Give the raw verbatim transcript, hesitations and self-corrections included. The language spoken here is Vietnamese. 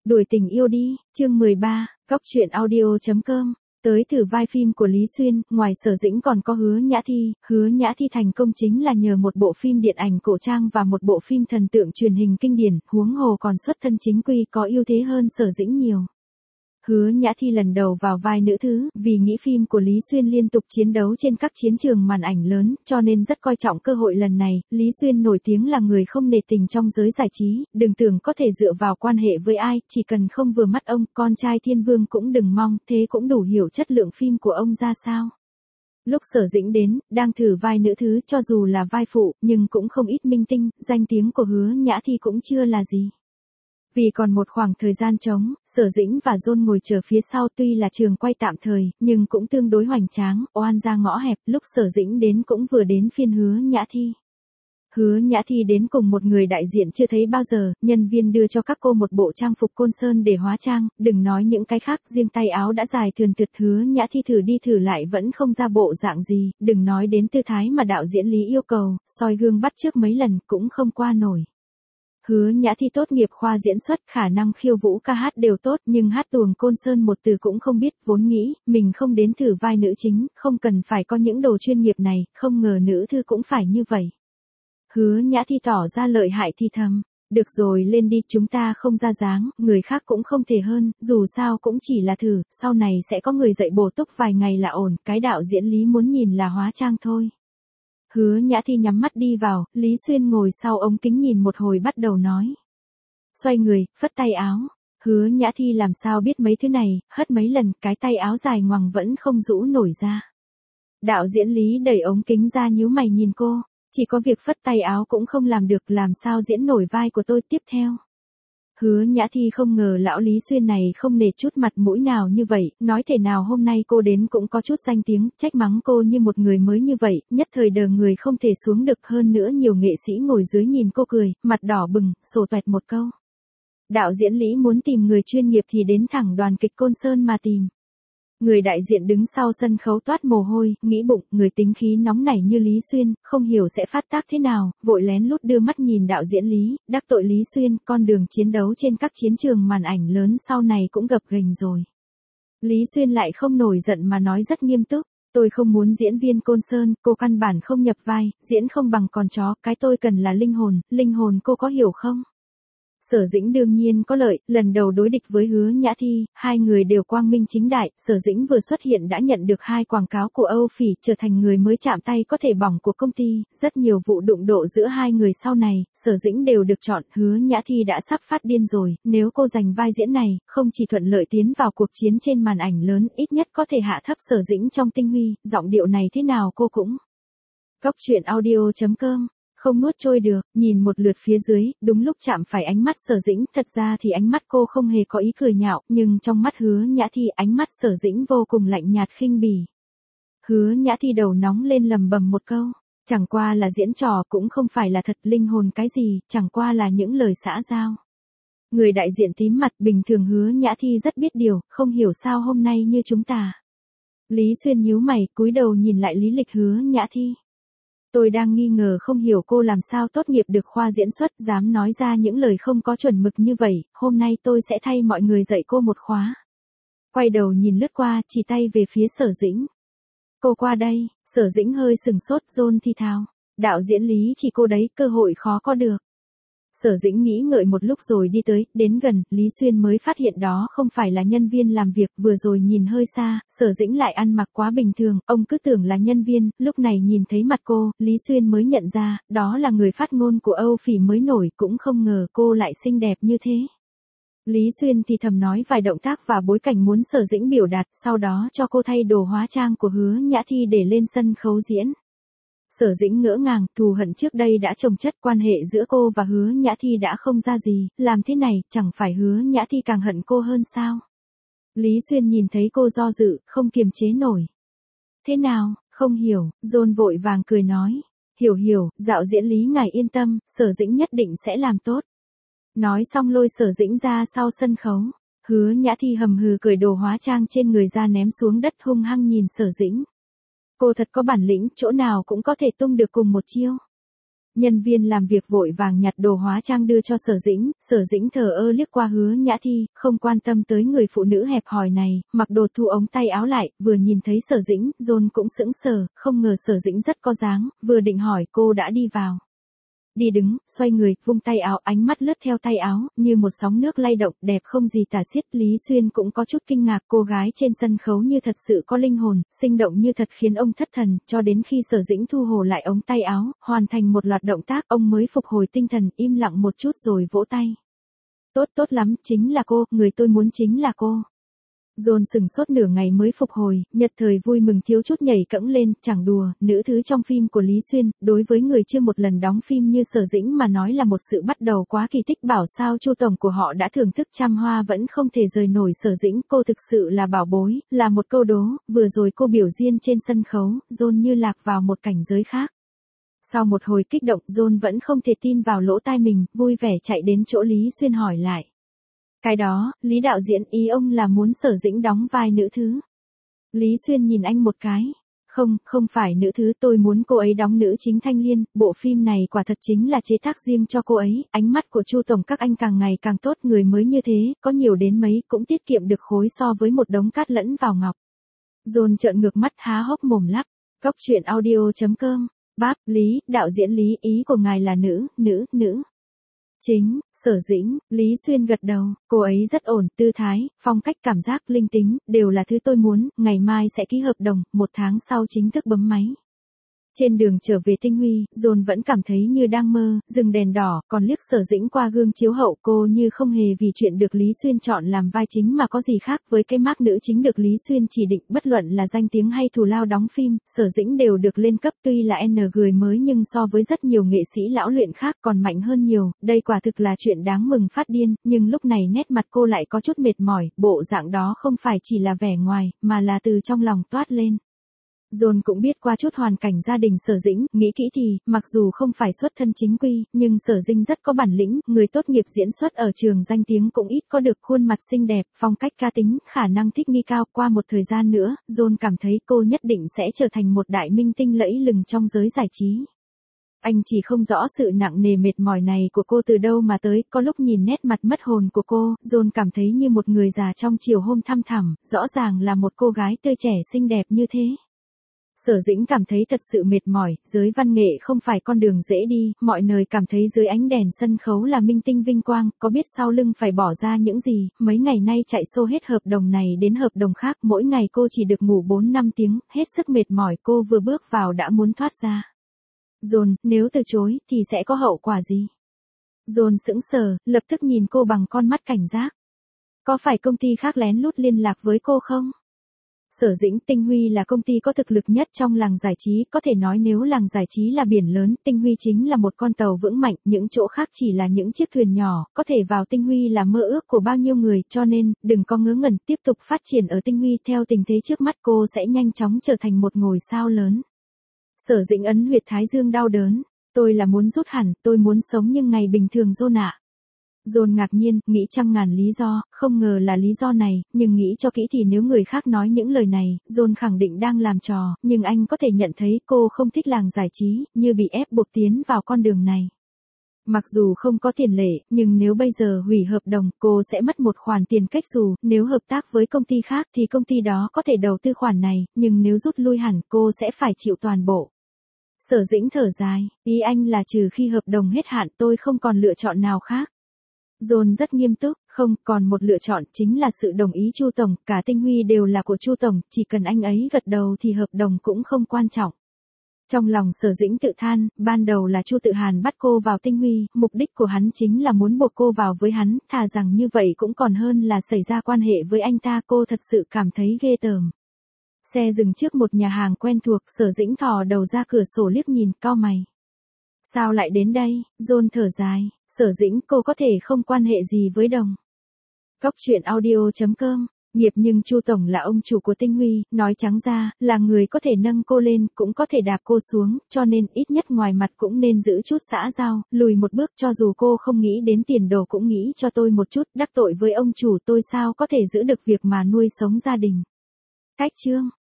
Đuổi tình yêu đi, chương mười ba, góc truyện audio.com. Tới thử vai phim của Lý Xuyên, ngoài Sở Dĩnh còn có Hứa Nhã Thi. Hứa Nhã Thi thành công chính là nhờ một bộ phim điện ảnh cổ trang và một bộ phim thần tượng truyền hình kinh điển, huống hồ còn xuất thân chính quy, có ưu thế hơn Sở Dĩnh nhiều. Hứa Nhã Thi lần đầu vào vai nữ thứ, vì nghĩ phim của Lý Xuyên liên tục chiến đấu trên các chiến trường màn ảnh lớn, cho nên rất coi trọng cơ hội lần này. Lý Xuyên nổi tiếng là người không nể tình trong giới giải trí, đừng tưởng có thể dựa vào quan hệ với ai, chỉ cần không vừa mắt ông, con trai thiên vương cũng đừng mong, thế cũng đủ hiểu chất lượng phim của ông ra sao. Lúc Sở Dĩnh đến, đang thử vai nữ thứ, cho dù là vai phụ, nhưng cũng không ít minh tinh, danh tiếng của Hứa Nhã Thi cũng chưa là gì. Vì còn một khoảng thời gian trống, Sở Dĩnh và John ngồi chờ phía sau, tuy là trường quay tạm thời, nhưng cũng tương đối hoành tráng, oan ra ngõ hẹp. Lúc Sở Dĩnh đến cũng vừa đến phiên Hứa Nhã Thi. Hứa Nhã Thi đến cùng một người đại diện chưa thấy bao giờ, nhân viên đưa cho các cô một bộ trang phục côn sơn để hóa trang, đừng nói những cái khác, riêng tay áo đã dài thườn thượt. Hứa Nhã Thi thử đi thử lại vẫn không ra bộ dạng gì, đừng nói đến tư thái mà đạo diễn Lý yêu cầu, soi gương bắt chước mấy lần cũng không qua nổi. Hứa Nhã Thi tốt nghiệp khoa diễn xuất, khả năng khiêu vũ ca hát đều tốt, nhưng hát tuồng côn sơn một từ cũng không biết, vốn nghĩ mình không đến thử vai nữ chính, không cần phải có những đồ chuyên nghiệp này, không ngờ nữ thư cũng phải như vậy. Hứa Nhã Thi tỏ ra lợi hại thì thầm, được rồi lên đi, chúng ta không ra dáng, người khác cũng không thể hơn, dù sao cũng chỉ là thử, sau này sẽ có người dạy bổ túc vài ngày là ổn, cái đạo diễn Lý muốn nhìn là hóa trang thôi. Hứa Nhã Thi nhắm mắt đi vào, Lý Xuyên ngồi sau ống kính nhìn một hồi bắt đầu nói. Xoay người, phất tay áo. Hứa Nhã Thi làm sao biết mấy thứ này, hất mấy lần, cái tay áo dài ngoằng vẫn không rũ nổi ra. Đạo diễn Lý đẩy ống kính ra nhíu mày nhìn cô, chỉ có việc phất tay áo cũng không làm được, làm sao diễn nổi vai của tôi tiếp theo. Hứa Nhã Thi không ngờ lão Lý Xuyên này không nể chút mặt mũi nào như vậy, nói thể nào hôm nay cô đến cũng có chút danh tiếng, trách mắng cô như một người mới như vậy, nhất thời đờ người không thể xuống được. Hơn nữa nhiều nghệ sĩ ngồi dưới nhìn cô cười, mặt đỏ bừng, sổ toẹt một câu. Đạo diễn Lý muốn tìm người chuyên nghiệp thì đến thẳng đoàn kịch Côn Sơn mà tìm. Người đại diện đứng sau sân khấu toát mồ hôi, nghĩ bụng, người tính khí nóng nảy như Lý Xuyên, không hiểu sẽ phát tác thế nào, vội lén lút đưa mắt nhìn đạo diễn Lý, đắc tội Lý Xuyên, con đường chiến đấu trên các chiến trường màn ảnh lớn sau này cũng gập ghềnh rồi. Lý Xuyên lại không nổi giận mà nói rất nghiêm túc, tôi không muốn diễn viên Côn Sơn, cô căn bản không nhập vai, diễn không bằng con chó, cái tôi cần là linh hồn, linh hồn cô có hiểu không? Sở Dĩnh đương nhiên có lợi, lần đầu đối địch với Hứa Nhã Thi, hai người đều quang minh chính đại, Sở Dĩnh vừa xuất hiện đã nhận được hai quảng cáo của Âu Phỉ, trở thành người mới chạm tay có thể bỏng của công ty, rất nhiều vụ đụng độ giữa hai người sau này, Sở Dĩnh đều được chọn. Hứa Nhã Thi đã sắp phát điên rồi, nếu cô giành vai diễn này, không chỉ thuận lợi tiến vào cuộc chiến trên màn ảnh lớn, ít nhất có thể hạ thấp Sở Dĩnh trong tinh huy, giọng điệu này thế nào cô cũng. Góc truyện audio.com. Không nuốt trôi được, nhìn một lượt phía dưới, đúng lúc chạm phải ánh mắt Sở Dĩnh, thật ra thì ánh mắt cô không hề có ý cười nhạo, nhưng trong mắt Hứa Nhã Thi ánh mắt Sở Dĩnh vô cùng lạnh nhạt khinh bỉ. Hứa Nhã Thi đầu nóng lên lầm bầm một câu, chẳng qua là diễn trò, cũng không phải là thật, linh hồn cái gì, chẳng qua là những lời xã giao. Người đại diện tím mặt, bình thường Hứa Nhã Thi rất biết điều, không hiểu sao hôm nay như chúng ta. Lý Xuyên nhíu mày, cúi đầu nhìn lại lý lịch Hứa Nhã Thi. Tôi đang nghi ngờ không hiểu cô làm sao tốt nghiệp được khoa diễn xuất, dám nói ra những lời không có chuẩn mực như vậy, hôm nay tôi sẽ thay mọi người dạy cô một khóa. Quay đầu nhìn lướt qua, chỉ tay về phía Sở Dĩnh. Cô qua đây, Sở Dĩnh hơi sừng sốt, John thi thào. Đạo diễn Lý chỉ cô đấy, cơ hội khó có được. Sở Dĩnh nghĩ ngợi một lúc rồi đi tới, đến gần, Lý Xuyên mới phát hiện đó không phải là nhân viên làm việc, vừa rồi nhìn hơi xa, Sở Dĩnh lại ăn mặc quá bình thường, ông cứ tưởng là nhân viên, lúc này nhìn thấy mặt cô, Lý Xuyên mới nhận ra, đó là người phát ngôn của Âu Phỉ mới nổi, cũng không ngờ cô lại xinh đẹp như thế. Lý Xuyên thì thầm nói vài động tác và bối cảnh muốn Sở Dĩnh biểu đạt, sau đó cho cô thay đồ hóa trang của Hứa Nhã Thi để lên sân khấu diễn. Sở Dĩnh ngỡ ngàng, thù hận trước đây đã chồng chất, quan hệ giữa cô và Hứa Nhã Thi đã không ra gì, làm thế này, chẳng phải Hứa Nhã Thi càng hận cô hơn sao? Lý Xuyên nhìn thấy cô do dự, không kiềm chế nổi. Thế nào, không hiểu, John vội vàng cười nói. Hiểu hiểu, dạo diễn Lý ngài yên tâm, Sở Dĩnh nhất định sẽ làm tốt. Nói xong lôi Sở Dĩnh ra sau sân khấu. Hứa Nhã Thi hầm hừ cởi đồ hóa trang trên người ra ném xuống đất, hung hăng nhìn Sở Dĩnh. Cô thật có bản lĩnh, chỗ nào cũng có thể tung được cùng một chiêu. Nhân viên làm việc vội vàng nhặt đồ hóa trang đưa cho Sở Dĩnh, Sở Dĩnh thờ ơ liếc qua Hứa Nhã Thi, không quan tâm tới người phụ nữ hẹp hòi này, mặc đồ thu ống tay áo lại, vừa nhìn thấy Sở Dĩnh, John cũng sững sờ, không ngờ Sở Dĩnh rất có dáng, vừa định hỏi cô đã đi vào. Đi đứng, xoay người, vung tay áo, ánh mắt lướt theo tay áo, như một sóng nước lay động, đẹp không gì tả xiết. Lý Xuyên cũng có chút kinh ngạc, cô gái trên sân khấu như thật sự có linh hồn, sinh động như thật khiến ông thất thần, cho đến khi Sở Dĩnh thu hồi lại ống tay áo, hoàn thành một loạt động tác, ông mới phục hồi tinh thần, im lặng một chút rồi vỗ tay. Tốt tốt lắm, chính là cô, người tôi muốn chính là cô. John sừng sốt nửa ngày mới phục hồi, nhật thời vui mừng thiếu chút nhảy cẫng lên, chẳng đùa, nữ thứ trong phim của Lý Xuyên, đối với người chưa một lần đóng phim như Sở Dĩnh mà nói là một sự bắt đầu quá kỳ tích. Bảo sao Chu tổng của họ đã thưởng thức trăm hoa vẫn không thể rời nổi Sở Dĩnh, cô thực sự là bảo bối, là một câu đố, vừa rồi cô biểu diễn trên sân khấu, John như lạc vào một cảnh giới khác. Sau một hồi kích động, John vẫn không thể tin vào lỗ tai mình, vui vẻ chạy đến chỗ Lý Xuyên hỏi lại. Cái đó, Lý đạo diễn, ý ông là muốn Sở Dĩnh đóng vai nữ thứ. Lý Xuyên nhìn anh một cái. Không, không phải nữ thứ, tôi muốn cô ấy đóng nữ chính Thanh Liên, bộ phim này quả thật chính là chế tác riêng cho cô ấy. Ánh mắt của Chu tổng các anh càng ngày càng tốt, người mới như thế, có nhiều đến mấy cũng tiết kiệm được khối so với một đống cát lẫn vào ngọc. John trợn ngược mắt há hốc mồm lắp. Cóc truyện audio chấm com. Bác, Lý, đạo diễn Lý, ý của ngài là nữ, nữ, nữ. Chính, Sở Dĩnh, Lý Xuyên gật đầu, cô ấy rất ổn, tư thái, phong cách, cảm giác, linh tính, đều là thứ tôi muốn, ngày mai sẽ ký hợp đồng, một tháng sau chính thức bấm máy. Trên đường trở về Tinh Huy, John vẫn cảm thấy như đang mơ, dừng đèn đỏ, còn liếc Sở Dĩnh qua gương chiếu hậu, cô như không hề vì chuyện được Lý Xuyên chọn làm vai chính mà có gì khác với cái mác nữ chính được Lý Xuyên chỉ định, bất luận là danh tiếng hay thù lao đóng phim, Sở Dĩnh đều được lên cấp, tuy là N người mới nhưng so với rất nhiều nghệ sĩ lão luyện khác còn mạnh hơn nhiều, đây quả thực là chuyện đáng mừng phát điên, nhưng lúc này nét mặt cô lại có chút mệt mỏi, bộ dạng đó không phải chỉ là vẻ ngoài, mà là từ trong lòng toát lên. John cũng biết qua chút hoàn cảnh gia đình Sở Dĩnh, nghĩ kỹ thì, mặc dù không phải xuất thân chính quy, nhưng Sở Dĩnh rất có bản lĩnh, người tốt nghiệp diễn xuất ở trường danh tiếng cũng ít có được, khuôn mặt xinh đẹp, phong cách cá tính, khả năng thích nghi cao. Qua một thời gian nữa, John cảm thấy cô nhất định sẽ trở thành một đại minh tinh lẫy lừng trong giới giải trí. Anh chỉ không rõ sự nặng nề mệt mỏi này của cô từ đâu mà tới, có lúc nhìn nét mặt mất hồn của cô, John cảm thấy như một người già trong chiều hôm thăm thẳm, rõ ràng là một cô gái tươi trẻ xinh đẹp như thế. Sở Dĩnh cảm thấy thật sự mệt mỏi, giới văn nghệ không phải con đường dễ đi, mọi nơi cảm thấy dưới ánh đèn sân khấu là minh tinh vinh quang, có biết sau lưng phải bỏ ra những gì, mấy ngày nay chạy xô hết hợp đồng này đến hợp đồng khác, mỗi ngày cô chỉ được ngủ bốn năm tiếng, hết sức mệt mỏi, cô vừa bước vào đã muốn thoát ra. John, nếu từ chối, thì sẽ có hậu quả gì? John sững sờ, lập tức nhìn cô bằng con mắt cảnh giác. Có phải công ty khác lén lút liên lạc với cô không? Sở Dĩnh, Tinh Huy là công ty có thực lực nhất trong làng giải trí, có thể nói nếu làng giải trí là biển lớn, Tinh Huy chính là một con tàu vững mạnh, những chỗ khác chỉ là những chiếc thuyền nhỏ, có thể vào Tinh Huy là mơ ước của bao nhiêu người, cho nên, đừng có ngớ ngẩn, tiếp tục phát triển ở Tinh Huy, theo tình thế trước mắt cô sẽ nhanh chóng trở thành một ngôi sao lớn. Sở Dĩnh ấn huyệt thái dương đau đớn, tôi là muốn rút hẳn, tôi muốn sống như ngày bình thường John ạ. John ngạc nhiên, nghĩ trăm ngàn lý do, không ngờ là lý do này, nhưng nghĩ cho kỹ thì nếu người khác nói những lời này, John khẳng định đang làm trò, nhưng anh có thể nhận thấy cô không thích làng giải trí, như bị ép buộc tiến vào con đường này. Mặc dù không có tiền lệ, nhưng nếu bây giờ hủy hợp đồng, cô sẽ mất một khoản tiền cách xù, nếu hợp tác với công ty khác thì công ty đó có thể đầu tư khoản này, nhưng nếu rút lui hẳn, cô sẽ phải chịu toàn bộ. Sở Dĩnh thở dài, ý anh là trừ khi hợp đồng hết hạn tôi không còn lựa chọn nào khác. John rất nghiêm túc, không, còn một lựa chọn chính là sự đồng ý Chu tổng, cả Tinh Huy đều là của Chu tổng, chỉ cần anh ấy gật đầu thì hợp đồng cũng không quan trọng. Trong lòng Sở Dĩnh tự than, ban đầu là Chu Tự Hàn bắt cô vào Tinh Huy, mục đích của hắn chính là muốn buộc cô vào với hắn, thà rằng như vậy cũng còn hơn là xảy ra quan hệ với anh ta, cô thật sự cảm thấy ghê tởm. Xe dừng trước một nhà hàng quen thuộc, Sở Dĩnh thò đầu ra cửa sổ liếc nhìn, cau mày. Sao lại đến đây? John thở dài, Sở Dĩnh, cô có thể không quan hệ gì với đồng. Cóc truyện audio chấm com, nghiệp nhưng Chu tổng là ông chủ của Tinh Huy, nói trắng ra, là người có thể nâng cô lên, cũng có thể đạp cô xuống, cho nên ít nhất ngoài mặt cũng nên giữ chút xã giao, lùi một bước, cho dù cô không nghĩ đến tiền đồ cũng nghĩ cho tôi một chút, đắc tội với ông chủ tôi sao có thể giữ được việc mà nuôi sống gia đình. Cách chương